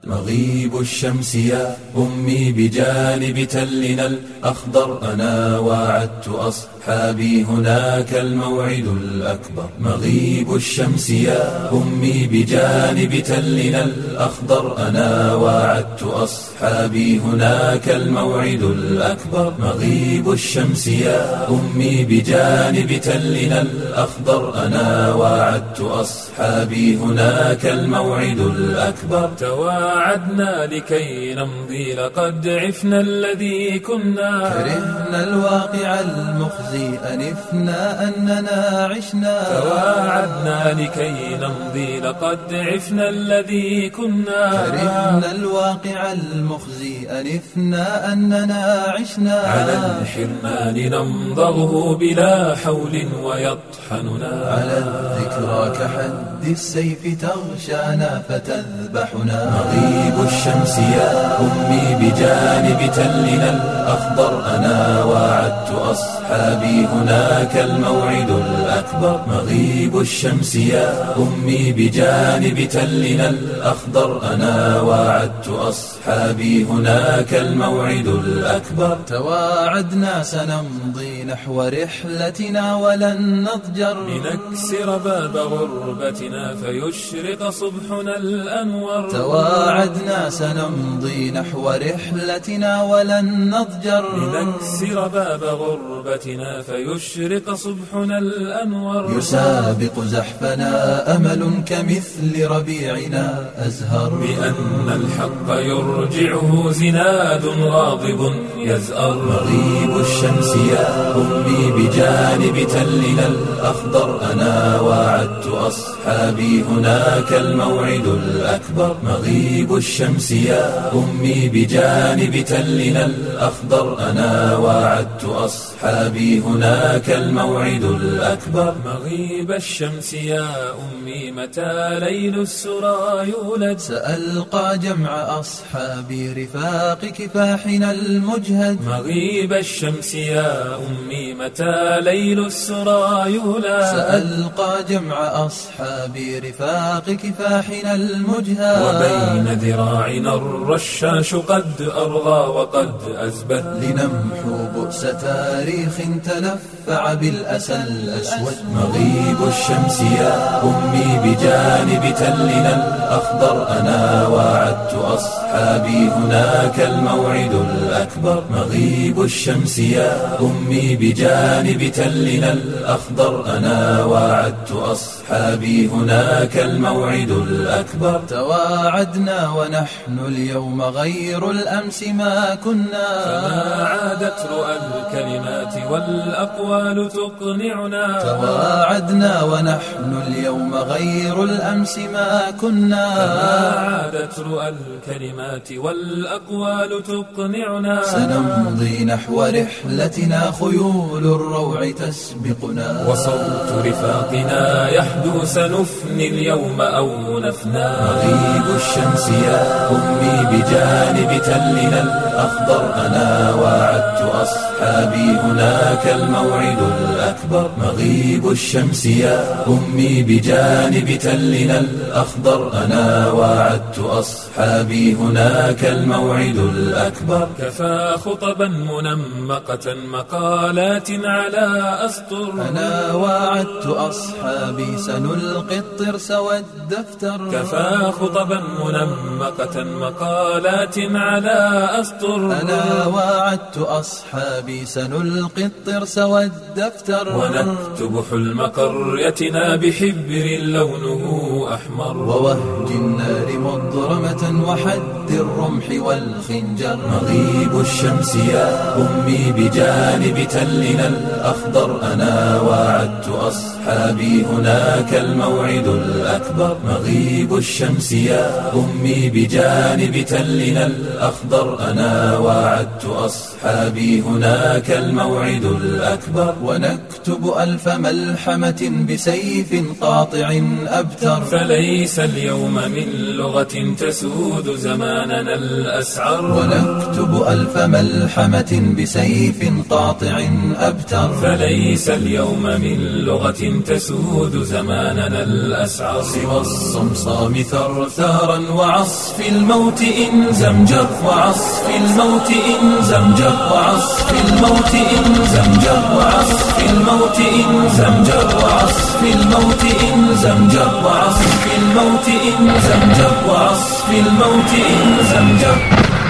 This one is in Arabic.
مغيب الشمس يا أمي بجانب تلنا الأخضر، أنا وعدت أصحابي هناك الموعد الأكبر. مغيب الشمس يا أمي بجانب تلنا الأخضر، أنا وعدت أصحابي هناك الموعد الأكبر. مغيب الشمس يا أمي بجانب تلنا الأخضر، أنا وعدت أصحابي هناك الموعد الأكبر. توعدنا لكي نمضي لقد عفنا الذي كنا، كرهنا الواقع المخزي أنفنا أننا عشنا. توعدنا لكي نمضي لقد عفنا الذي كنا، كرهنا الواقع المخزي أنفنا أننا عشنا. على الحرمان نمضغه بلا حول ويطحننا، على الذكرى كحد السيف تغشانا فتذبحنا. مغيب الشمس يا أمي بجانب تلنا الأخضر، أنا وعدت أصحابي هناك الموعد الأكبر. مغيب الشمس يا أمي بجانب تلنا الأخضر، أنا وعدت أصحابي هناك الموعد الأكبر. تواعدنا سنمضي نحو رحلتنا ولن نضجر، لنكسر باب غربتنا فيشرق صبحنا الأنور. تواعدنا سنمضي نحو رحلتنا ولن نضجر، لنكسر باب غربتنا فيشرق صبحنا الأنور. يسابق زحفنا أمل كمثل ربيعنا أزهر، بأن الحق يرجعه زناد غاضب يزأر. مغيب الشمس يا أمي بجانب تلنا الأخضر، أنا وعدت أصحابي هناك الموعد الأكبر. مغيب الشمس يا أمي بجانب تلنا الأخضر، أنا وعدت أصحابي هناك الموعد الأكبر. مغيب الشمس يا أمي متى ليل السرى يولد، سألقى جمع أصحابي رفاق كفاحنا المجهد. مغيب الشمس يا أمي متى ليل السرى يولد، سألقى جمع أصحابي رفاق كفاحنا المجهد. وبين ذراعنا الرشاش قد أرغى وقد أزبد، لنمحو بؤس تاريخ تلفع بالأسى الأسود. مغيب الشمس يا أمي بجانب تلنا الأخضر، أنا وعدت أصحابي هناك الموعد الأكبر. مغيب الشمس يا أمي بجانب تلنا الأخضر، أنا وعدت أصحابي هناك الموعد الأكبر. تواعدنا ونحن اليوم غير الأمس ما كنا، فما عادت رؤى الكلمات والأقوال تقنعنا. تواعدنا ونحن اليوم غير الأمس ما كنا، فما عادت رؤى الكلمات والأقوال تقنعنا. سنمضي نحو رحلتنا خيول الروع تسبقنا، وصوت رفاقنا يحدو سنفني اليوم أو نفنى. مغيب الشمس يا أمي بجانب تلنا الأخضر، أنا وعدت أصحابي هناك الموعد الأكبر. مغيب الشمس يا أمي بجانب تلنا الأخضر، أنا وعدت أصحابي هناك الموعد الأكبر. كفى خطبا منمقة مقالات على أسطر، أنا وعدت أصحابي سنلقي الطرس والدفتر. كفى خطبا منمقة مقالات على أسطر، أنا وعدت أصحابي سنلقي الطرس والدفتر. ونكتب حلم قريتنا بحبر لونه أحمر، ووهج النار مضرمة وحد الرمح والخنجر. مغيب الشمس يا أمي بجانب تلنا الأخضر، أنا وعدت أصحابي هناك الموعد الأكبر. مغيب الشمس يا أمي بجانب تلنا الأخضر، أنا وعدت أصحابي هناك الموعد الأكبر. ونكتب ألف ملحمة بسيف قاطع أبتر، فليس اليوم من لغة تسود تسود زماننا الأسعر. ونكتب ألف ملحمة بسيف قاطع أبتر، فليس اليوم من لغة تسود زماننا الأسعر سوى الصمصام ثرثارا وعصف الموت إن زمجر، وعصف الموت إن زمجر، وعصف الموت إن زمجر، وعصف الموت إن زمجر، وعصف الموت إن زمجر، وعصف الموت إن زمجر، وعصف الموت إن زمجر.